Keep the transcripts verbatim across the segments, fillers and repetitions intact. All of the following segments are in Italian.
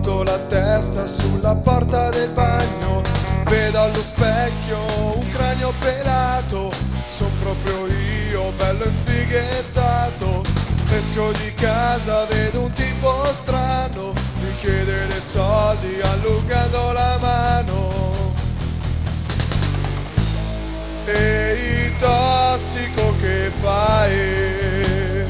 Metto la testa sulla porta del bagno, vedo allo specchio un cranio pelato, son proprio io, bello infighettato. Esco di casa, vedo un tipo strano, mi chiede dei soldi allungando la mano. Ehi tossico, che fai?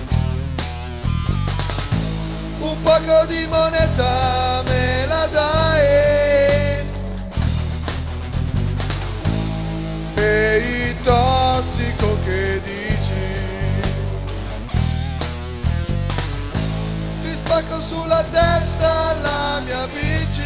Un poco di moneta me la dai? Ehi tossico, che dici? Ti spacco sulla testa la mia bici.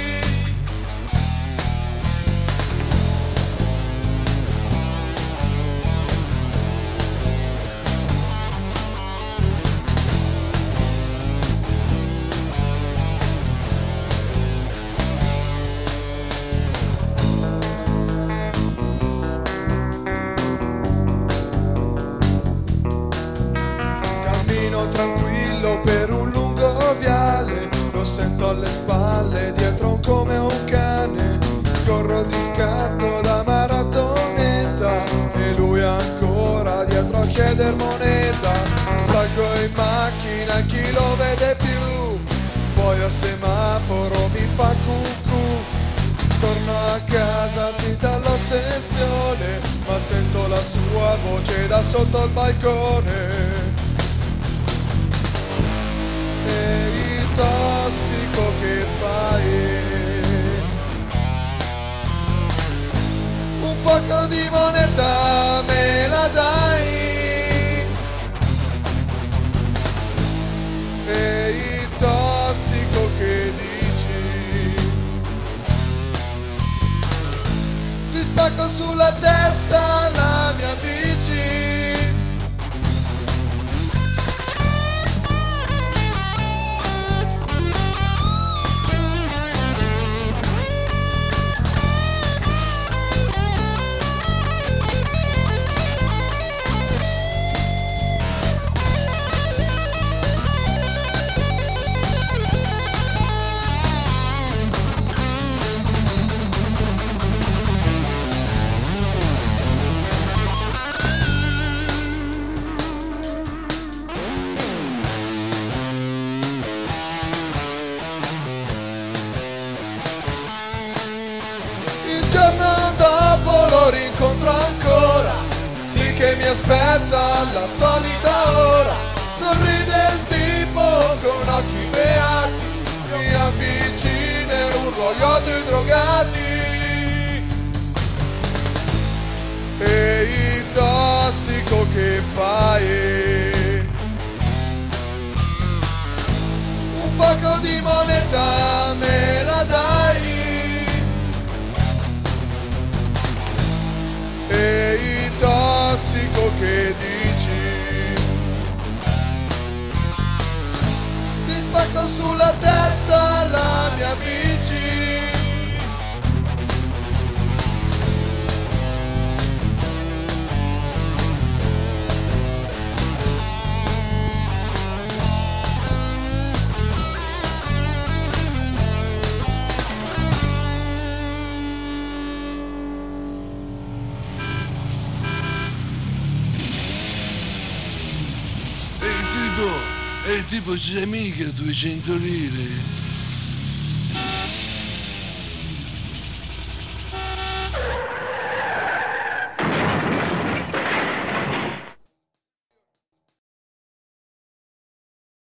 Tranquillo per un lungo viale, lo sento alle spalle, dietro come un cane. Corro di scatto da maratoneta e lui ancora dietro a chieder moneta. Salgo in macchina, chi lo vede più, poi al semaforo mi fa cucù. Torno a casa finita dall'ossessione, ma sento la sua voce da sotto il balcone. Ehi tossico, che fai? Un poco di moneta me la dai? Ehi tossico, che dici? Ti spacco sulla testa la mia bici. Rincontro ancora, lì che mi aspetta alla solita ora. Sorride il tipo con occhi beati, mi avvicina e urlo gli altri drogati. Ehi tossico, che fai? Un poco di moneta me la dai? Ehi tossico, che dici? Ti spacco sulla testa la mia bici. E tipo c'è mica duecento lire.